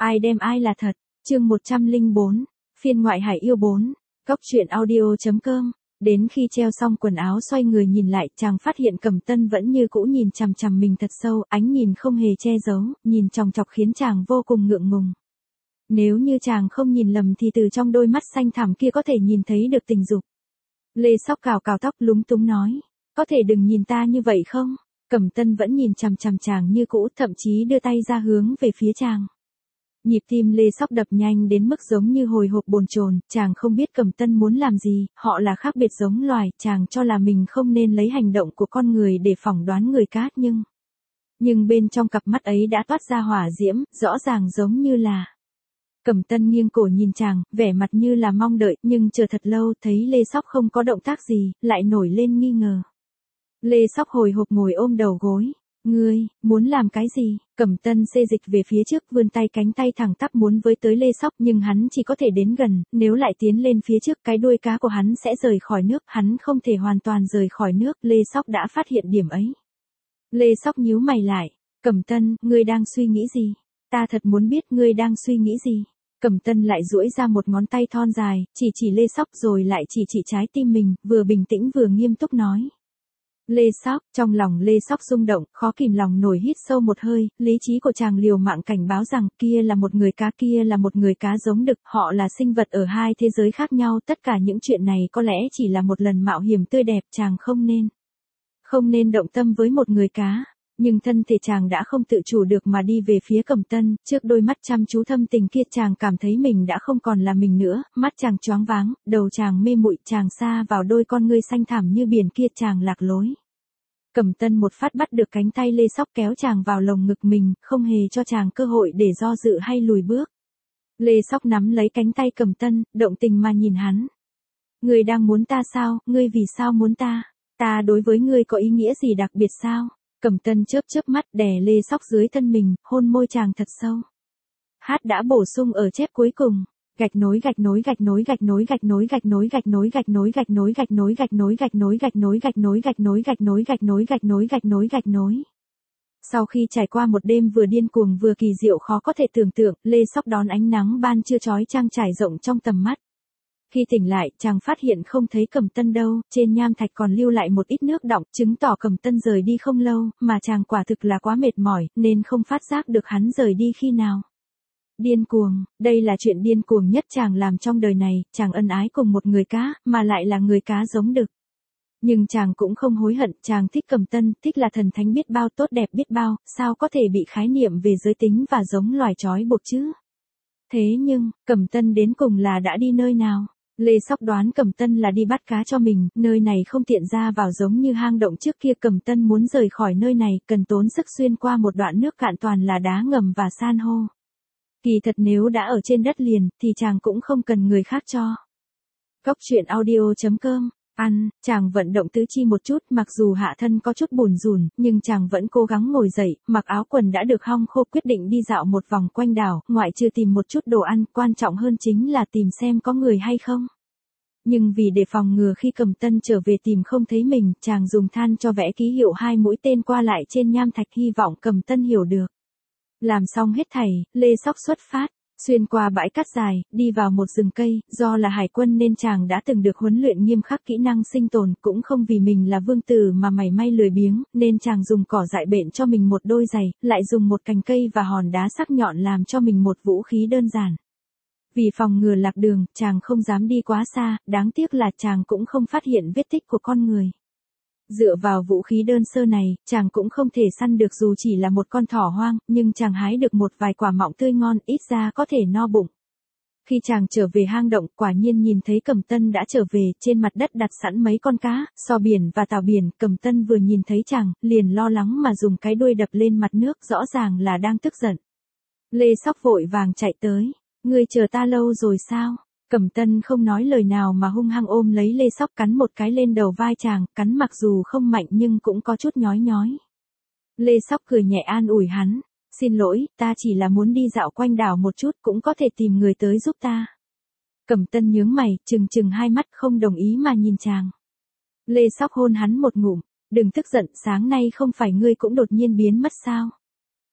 Ai đem ai là thật, chương 104, phiên ngoại hải yêu 4, Cóc truyện audio.com. Đến khi treo xong quần áo xoay người nhìn lại, chàng phát hiện Cẩm Tân vẫn như cũ nhìn chằm chằm mình thật sâu, ánh nhìn không hề che giấu, nhìn chòng chọc khiến chàng vô cùng ngượng ngùng. Nếu như chàng không nhìn lầm thì từ trong đôi mắt xanh thẳm kia có thể nhìn thấy được tình dục. Lê Sóc cào cào tóc lúng túng nói, có thể đừng nhìn ta như vậy không? Cẩm Tân vẫn nhìn chằm chằm chàng như cũ, thậm chí đưa tay ra hướng về phía chàng. Nhịp tim Lê Sóc đập nhanh đến mức giống như hồi hộp bồn chồn, chàng không biết Cẩm Tân muốn làm gì, họ là khác biệt giống loài, chàng cho là mình không nên lấy hành động của con người để phỏng đoán người khác nhưng bên trong cặp mắt ấy đã toát ra hỏa diễm, rõ ràng giống như là. Cẩm Tân nghiêng cổ nhìn chàng, vẻ mặt như là mong đợi, nhưng chờ thật lâu thấy Lê Sóc không có động tác gì, lại nổi lên nghi ngờ. Lê Sóc hồi hộp ngồi ôm đầu gối. Ngươi, muốn làm cái gì? Cẩm Tân xê dịch về phía trước, vươn tay, cánh tay thẳng tắp muốn với tới Lê Sóc, nhưng hắn chỉ có thể đến gần, nếu lại tiến lên phía trước cái đuôi cá của hắn sẽ rời khỏi nước, hắn không thể hoàn toàn rời khỏi nước, Lê Sóc đã phát hiện điểm ấy. Lê Sóc nhíu mày lại, Cẩm Tân, ngươi đang suy nghĩ gì? Ta thật muốn biết ngươi đang suy nghĩ gì. Cẩm Tân lại duỗi ra một ngón tay thon dài, chỉ Lê Sóc rồi lại chỉ trái tim mình, vừa bình tĩnh vừa nghiêm túc nói. Lê Sóc, trong lòng Lê Sóc rung động, khó kìm lòng nổi hít sâu một hơi, lý trí của chàng liều mạng cảnh báo rằng kia là một người cá, kia là một người cá giống đực, họ là sinh vật ở hai thế giới khác nhau, tất cả những chuyện này có lẽ chỉ là một lần mạo hiểm tươi đẹp, chàng không nên động tâm với một người cá. Nhưng thân thể chàng đã không tự chủ được mà đi về phía Cẩm Tân, trước đôi mắt chăm chú thâm tình kia chàng cảm thấy mình đã không còn là mình nữa, mắt chàng choáng váng, đầu chàng mê muội, chàng sa vào đôi con ngươi xanh thẳm như biển kia, chàng lạc lối. Cẩm Tân một phát bắt được cánh tay Lê Sóc kéo chàng vào lồng ngực mình, không hề cho chàng cơ hội để do dự hay lùi bước. Lê Sóc nắm lấy cánh tay Cẩm Tân, động tình mà nhìn hắn. Ngươi đang muốn ta sao, ngươi vì sao muốn ta? Ta đối với ngươi có ý nghĩa gì đặc biệt sao? Cẩm Tân chớp mắt đè Lê Sóc dưới thân mình, hôn môi chàng thật sâu. Hát đã bổ sung ở chép cuối cùng. Gạch nối. Sau khi trải qua một đêm vừa điên cuồng vừa kỳ diệu khó có thể tưởng tượng, Lê Sóc đón ánh nắng ban trưa chói chang trải rộng trong tầm mắt. Khi tỉnh lại, chàng phát hiện không thấy Cẩm Tân đâu, trên nham thạch còn lưu lại một ít nước đọng, chứng tỏ Cẩm Tân rời đi không lâu, mà chàng quả thực là quá mệt mỏi, nên không phát giác được hắn rời đi khi nào. Điên cuồng, đây là chuyện điên cuồng nhất chàng làm trong đời này, chàng ân ái cùng một người cá, mà lại là người cá giống đực. Nhưng chàng cũng không hối hận, chàng thích Cẩm Tân, thích là thần thánh biết bao, tốt đẹp biết bao, sao có thể bị khái niệm về giới tính và giống loài trói buộc chứ? Thế nhưng, Cẩm Tân đến cùng là đã đi nơi nào? Lê Sóc đoán Cẩm Tân là đi bắt cá cho mình, nơi này không tiện ra vào giống như hang động trước kia, Cẩm Tân muốn rời khỏi nơi này, cần tốn sức xuyên qua một đoạn nước cạn toàn là đá ngầm và san hô. Kỳ thật nếu đã ở trên đất liền, thì chàng cũng không cần người khác cho. Cóc truyện audio.com. Chàng vận động tứ chi một chút, mặc dù hạ thân có chút bủn rủn, nhưng chàng vẫn cố gắng ngồi dậy, mặc áo quần đã được hong khô, quyết định đi dạo một vòng quanh đảo, ngoại trừ tìm một chút đồ ăn, quan trọng hơn chính là tìm xem có người hay không. Nhưng vì để phòng ngừa khi Cẩm Tân trở về tìm không thấy mình, chàng dùng than cho vẽ ký hiệu 2 mũi tên qua lại trên nham thạch, hy vọng Cẩm Tân hiểu được. Làm xong hết thảy, Lê Sóc xuất phát. Xuyên qua bãi cát dài, đi vào một rừng cây, do là hải quân nên chàng đã từng được huấn luyện nghiêm khắc kỹ năng sinh tồn, cũng không vì mình là vương tử mà mảy may lười biếng, nên chàng dùng cỏ dại bện cho mình một đôi giày, lại dùng một cành cây và hòn đá sắc nhọn làm cho mình một vũ khí đơn giản. Vì phòng ngừa lạc đường, chàng không dám đi quá xa, đáng tiếc là chàng cũng không phát hiện vết tích của con người. Dựa vào vũ khí đơn sơ này, chàng cũng không thể săn được dù chỉ là một con thỏ hoang, nhưng chàng hái được một vài quả mọng tươi ngon, ít ra có thể no bụng. Khi chàng trở về hang động, quả nhiên nhìn thấy Cẩm Tân đã trở về, trên mặt đất đặt sẵn mấy con cá, sò biển và tảo biển, Cẩm Tân vừa nhìn thấy chàng, liền lo lắng mà dùng cái đuôi đập lên mặt nước, rõ ràng là đang tức giận. Lê Sóc vội vàng chạy tới, ngươi chờ ta lâu rồi sao? Cẩm Tân không nói lời nào mà hung hăng ôm lấy Lê Sóc, cắn một cái lên đầu vai chàng, cắn mặc dù không mạnh nhưng cũng có chút nhói nhói. Lê Sóc cười nhẹ an ủi hắn, xin lỗi, ta chỉ là muốn đi dạo quanh đảo một chút, cũng có thể tìm người tới giúp ta. Cẩm Tân nhướng mày, trừng hai mắt không đồng ý mà nhìn chàng. Lê Sóc hôn hắn một ngụm, đừng tức giận, sáng nay không phải ngươi cũng đột nhiên biến mất sao?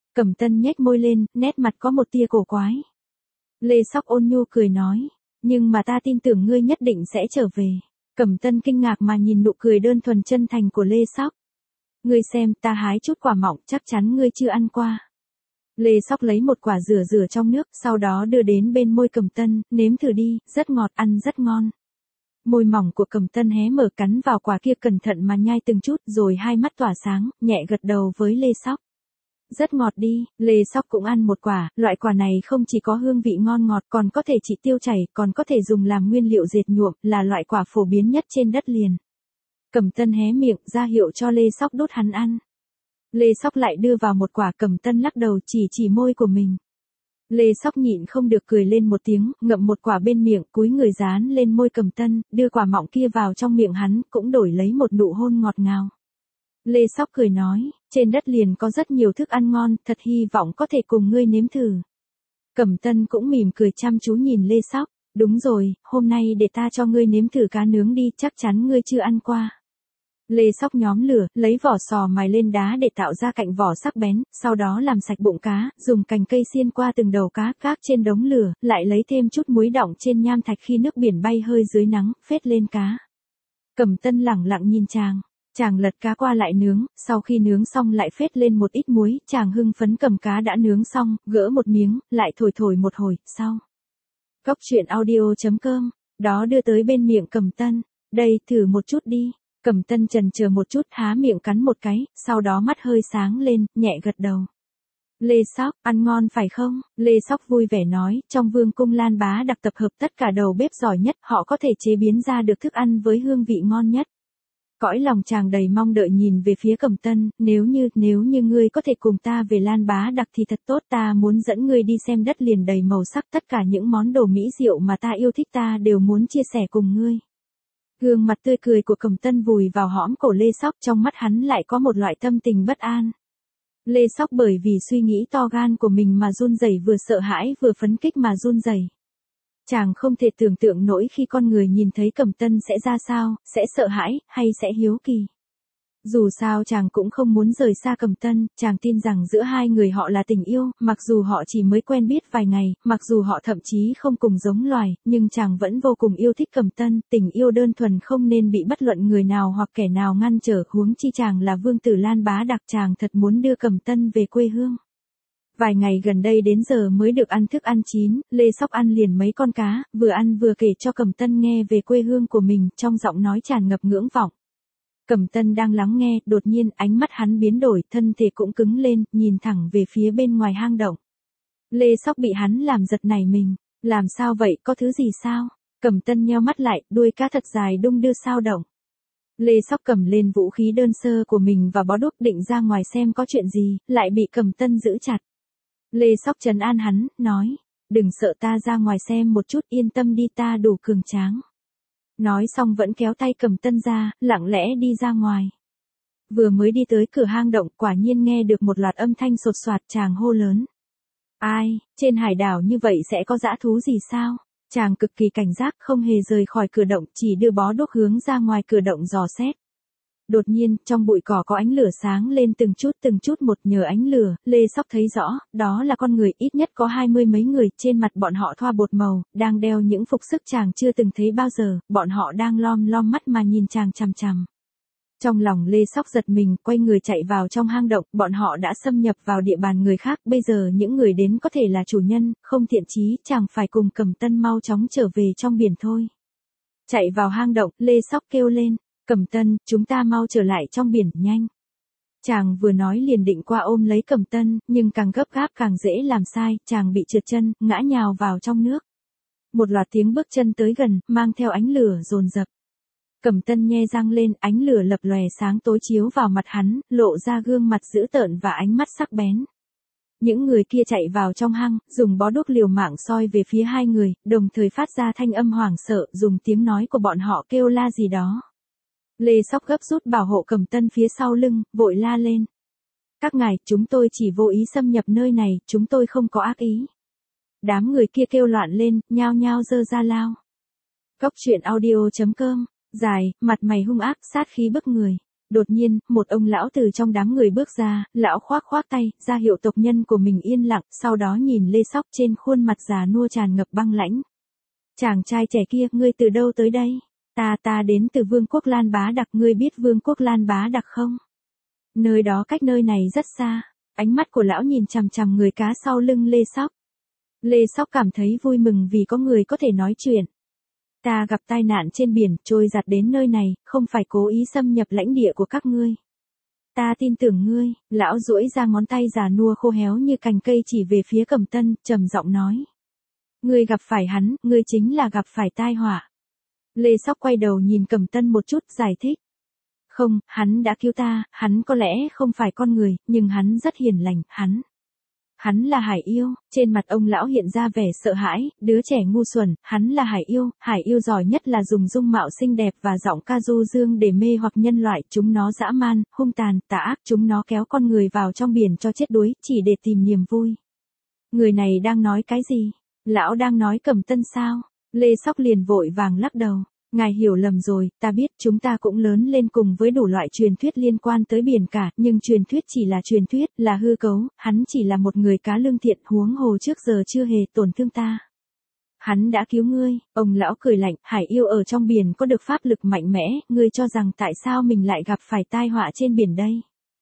Cẩm Tân nhếch môi lên, nét mặt có một tia cổ quái. Lê Sóc ôn nhu cười nói, nhưng mà ta tin tưởng ngươi nhất định sẽ trở về. Cẩm Tân kinh ngạc mà nhìn nụ cười đơn thuần chân thành của Lê Sóc. Ngươi xem, ta hái chút quả mọng, chắc chắn ngươi chưa ăn qua. Lê Sóc lấy một quả rửa trong nước, sau đó đưa đến bên môi Cẩm Tân, nếm thử đi, rất ngọt, ăn rất ngon. Môi mỏng của Cẩm Tân hé mở cắn vào quả kia cẩn thận mà nhai từng chút, rồi hai mắt tỏa sáng, nhẹ gật đầu với Lê Sóc. Rất ngọt đi, Lê Sóc cũng ăn một quả, loại quả này không chỉ có hương vị ngon ngọt còn có thể trị tiêu chảy, còn có thể dùng làm nguyên liệu dệt nhuộm, là loại quả phổ biến nhất trên đất liền. Cẩm Tân hé miệng ra hiệu cho Lê Sóc đút hắn ăn. Lê Sóc lại đưa vào một quả, Cẩm Tân lắc đầu chỉ môi của mình. Lê Sóc nhịn không được cười lên một tiếng, ngậm một quả bên miệng, cúi người dán lên môi Cẩm Tân, đưa quả mọng kia vào trong miệng hắn, cũng đổi lấy một nụ hôn ngọt ngào. Lê Sóc cười nói, trên đất liền có rất nhiều thức ăn ngon, thật hy vọng có thể cùng ngươi nếm thử. Cẩm Tân cũng mỉm cười chăm chú nhìn Lê Sóc, đúng rồi, hôm nay để ta cho ngươi nếm thử cá nướng đi, chắc chắn ngươi chưa ăn qua. Lê Sóc nhóm lửa, lấy vỏ sò mài lên đá để tạo ra cạnh vỏ sắc bén, sau đó làm sạch bụng cá, dùng cành cây xiên qua từng đầu cá, gác trên đống lửa, lại lấy thêm chút muối đọng trên nham thạch khi nước biển bay hơi dưới nắng, phết lên cá. Cẩm Tân lẳng lặng nhìn chàng lật cá qua lại nướng, sau khi nướng xong lại phết lên một ít muối, chàng hưng phấn cầm cá đã nướng xong, gỡ một miếng, lại thổi một hồi, sau. Cóc truyện audio.com, đó đưa tới bên miệng Cẩm Tân, đây, thử một chút đi. Cẩm Tân chần chờ một chút, há miệng cắn một cái, sau đó mắt hơi sáng lên, nhẹ gật đầu. Lê Sóc, ăn ngon phải không? Lê Sóc vui vẻ nói, trong vương cung Lan Bá Đặc tập hợp tất cả đầu bếp giỏi nhất, họ có thể chế biến ra được thức ăn với hương vị ngon nhất. Cõi lòng chàng đầy mong đợi nhìn về phía Cẩm Tân, nếu như ngươi có thể cùng ta về Lan Bá Đặc thì thật tốt, ta muốn dẫn ngươi đi xem đất liền đầy màu sắc, tất cả những món đồ mỹ diệu mà ta yêu thích ta đều muốn chia sẻ cùng ngươi. Gương mặt tươi cười của Cẩm Tân vùi vào hõm cổ Lê Sóc, trong mắt hắn lại có một loại tâm tình bất an. Lê Sóc bởi vì suy nghĩ to gan của mình mà run rẩy, vừa sợ hãi vừa phấn khích mà run rẩy. Chàng không thể tưởng tượng nổi khi con người nhìn thấy Cẩm Tân sẽ ra sao, sẽ sợ hãi, hay sẽ hiếu kỳ. Dù sao chàng cũng không muốn rời xa Cẩm Tân, chàng tin rằng giữa hai người họ là tình yêu, mặc dù họ chỉ mới quen biết vài ngày, mặc dù họ thậm chí không cùng giống loài, nhưng chàng vẫn vô cùng yêu thích Cẩm Tân, tình yêu đơn thuần không nên bị bất luận người nào hoặc kẻ nào ngăn trở, huống chi chàng là vương tử Lan Bá Đặc, chàng thật muốn đưa Cẩm Tân về quê hương. Vài ngày gần đây đến giờ mới được ăn thức ăn chín, Lê Sóc ăn liền mấy con cá, vừa ăn vừa kể cho Cẩm Tân nghe về quê hương của mình, trong giọng nói tràn ngập ngưỡng vọng. Cẩm Tân đang lắng nghe, đột nhiên ánh mắt hắn biến đổi, thân thể cũng cứng lên, nhìn thẳng về phía bên ngoài hang động. Lê Sóc bị hắn làm giật nảy mình, làm sao vậy, có thứ gì sao? Cẩm Tân nheo mắt lại, đuôi cá thật dài đung đưa sao động. Lê Sóc cầm lên vũ khí đơn sơ của mình và bó đuốc định ra ngoài xem có chuyện gì, lại bị Cẩm Tân giữ chặt. Lê Sóc trấn an hắn, nói, đừng sợ, ta ra ngoài xem một chút, yên tâm đi, ta đủ cường tráng. Nói xong vẫn kéo tay Cẩm Tân ra, lặng lẽ đi ra ngoài. Vừa mới đi tới cửa hang động, quả nhiên nghe được một loạt âm thanh sột soạt, chàng hô lớn. Ai, trên hải đảo như vậy sẽ có dã thú gì sao? Chàng cực kỳ cảnh giác, không hề rời khỏi cửa động, chỉ đưa bó đuốc hướng ra ngoài cửa động dò xét. Đột nhiên, trong bụi cỏ có ánh lửa sáng lên từng chút một, nhờ ánh lửa, Lê Sóc thấy rõ, đó là con người, ít nhất có 20 mấy người, trên mặt bọn họ thoa bột màu, đang đeo những phục sức chàng chưa từng thấy bao giờ, bọn họ đang lom mắt mà nhìn chàng chằm chằm. Trong lòng Lê Sóc giật mình, quay người chạy vào trong hang động, bọn họ đã xâm nhập vào địa bàn người khác, bây giờ những người đến có thể là chủ nhân, không thiện chí, chàng phải cùng Cẩm Tân mau chóng trở về trong biển thôi. Chạy vào hang động, Lê Sóc kêu lên. Cẩm Tân, chúng ta mau trở lại trong biển, nhanh. Chàng vừa nói liền định qua ôm lấy Cẩm Tân, nhưng càng gấp gáp càng dễ làm sai, chàng bị trượt chân, ngã nhào vào trong nước. Một loạt tiếng bước chân tới gần, mang theo ánh lửa dồn dập. Cẩm Tân nhe răng lên, ánh lửa lập lòe sáng tối chiếu vào mặt hắn, lộ ra gương mặt dữ tợn và ánh mắt sắc bén. Những người kia chạy vào trong hang, dùng bó đuốc liều mạng soi về phía hai người, đồng thời phát ra thanh âm hoảng sợ, dùng tiếng nói của bọn họ kêu la gì đó. Lê Sóc gấp rút bảo hộ Cẩm Tân phía sau lưng, vội la lên. Các ngài, chúng tôi chỉ vô ý xâm nhập nơi này, chúng tôi không có ác ý. Đám người kia kêu loạn lên, nhao nhao giơ ra lao. Cóc truyện audio.com, dài, mặt mày hung ác, sát khí bức người. Đột nhiên, một ông lão từ trong đám người bước ra, lão khoác khoác tay, ra hiệu tộc nhân của mình yên lặng, sau đó nhìn Lê Sóc trên khuôn mặt già nua tràn ngập băng lãnh. Chàng trai trẻ kia, ngươi từ đâu tới đây? Ta đến từ Vương quốc Lan Bá Đặc, ngươi biết Vương quốc Lan Bá Đặc không? Nơi đó cách nơi này rất xa. Ánh mắt của lão nhìn chằm chằm người cá sau lưng Lê Sóc. Lê Sóc cảm thấy vui mừng vì có người có thể nói chuyện. Ta gặp tai nạn trên biển, trôi giạt đến nơi này, không phải cố ý xâm nhập lãnh địa của các ngươi. Ta tin tưởng ngươi, lão duỗi ra ngón tay già nua khô héo như cành cây chỉ về phía Cẩm Tân, trầm giọng nói. Ngươi gặp phải hắn, ngươi chính là gặp phải tai họa. Lê Sóc quay đầu nhìn Cẩm Tân một chút, giải thích. Không, hắn đã cứu ta, hắn có lẽ không phải con người, nhưng hắn rất hiền lành, Hắn là hải yêu, trên mặt ông lão hiện ra vẻ sợ hãi, đứa trẻ ngu xuẩn, hắn là hải yêu giỏi nhất là dùng dung mạo xinh đẹp và giọng ca du dương để mê hoặc nhân loại, chúng nó dã man, hung tàn, tà ác, chúng nó kéo con người vào trong biển cho chết đuối, chỉ để tìm niềm vui. Người này đang nói cái gì? Lão đang nói Cẩm Tân sao? Lê Sóc liền vội vàng lắc đầu. Ngài hiểu lầm rồi, ta biết chúng ta cũng lớn lên cùng với đủ loại truyền thuyết liên quan tới biển cả, nhưng truyền thuyết chỉ là truyền thuyết, là hư cấu, hắn chỉ là một người cá lương thiện, huống hồ trước giờ chưa hề tổn thương ta. Hắn đã cứu ngươi, ông lão cười lạnh, hải yêu ở trong biển có được pháp lực mạnh mẽ, ngươi cho rằng tại sao mình lại gặp phải tai họa trên biển đây?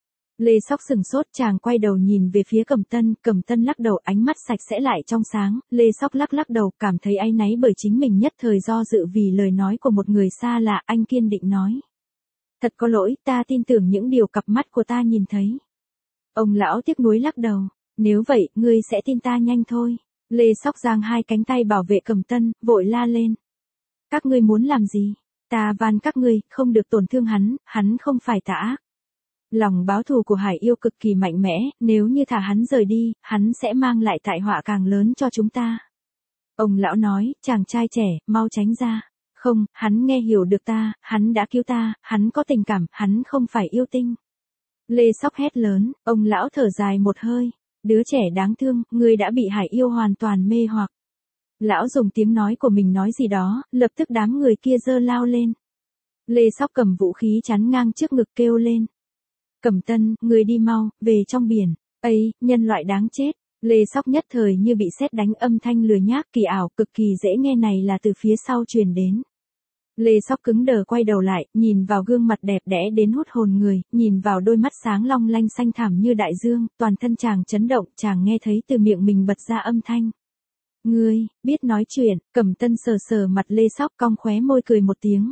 Lê Sóc sừng sốt, chàng quay đầu nhìn về phía Cẩm Tân lắc đầu, ánh mắt sạch sẽ lại trong sáng, Lê Sóc lắc đầu, cảm thấy áy náy bởi chính mình nhất thời do dự vì lời nói của một người xa lạ, anh kiên định nói. Thật có lỗi, ta tin tưởng những điều cặp mắt của ta nhìn thấy. Ông lão tiếc nuối lắc đầu, nếu vậy, ngươi sẽ tin ta nhanh thôi. Lê Sóc giang hai cánh tay bảo vệ Cẩm Tân, vội la lên. Các ngươi muốn làm gì? Ta van các ngươi, không được tổn thương hắn không phải tà ác. Lòng báo thù của hải yêu cực kỳ mạnh mẽ, nếu như thả hắn rời đi, hắn sẽ mang lại tai họa càng lớn cho chúng ta. Ông lão nói, chàng trai trẻ, mau tránh ra. Không, hắn nghe hiểu được ta, hắn đã cứu ta, hắn có tình cảm, hắn không phải yêu tinh. Lê Sóc hét lớn, ông lão thở dài một hơi. Đứa trẻ đáng thương, ngươi đã bị hải yêu hoàn toàn mê hoặc. Lão dùng tiếng nói của mình nói gì đó, lập tức đám người kia giơ lao lên. Lê Sóc cầm vũ khí chắn ngang trước ngực kêu lên. Cẩm Tân, người đi mau, về trong biển. Ây, nhân loại đáng chết. Lê Sóc nhất thời như bị sét đánh, âm thanh lừa nhác kỳ ảo, cực kỳ dễ nghe này là từ phía sau truyền đến. Lê Sóc cứng đờ quay đầu lại, nhìn vào gương mặt đẹp đẽ đến hút hồn người, nhìn vào đôi mắt sáng long lanh xanh thẳm như đại dương, toàn thân chàng chấn động, chàng nghe thấy từ miệng mình bật ra âm thanh. Ngươi, biết nói chuyện, Cẩm Tân sờ sờ mặt Lê Sóc cong khóe môi cười một tiếng.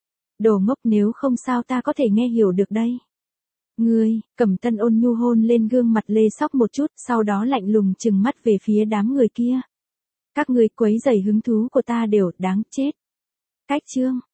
Đồ ngốc, nếu không sao ta có thể nghe hiểu được đây. Ngươi, Cẩm Tân ôn nhu hôn lên gương mặt Lê Sóc một chút, sau đó lạnh lùng trừng mắt về phía đám người kia. Các ngươi quấy rầy hứng thú của ta đều đáng chết. Cách chương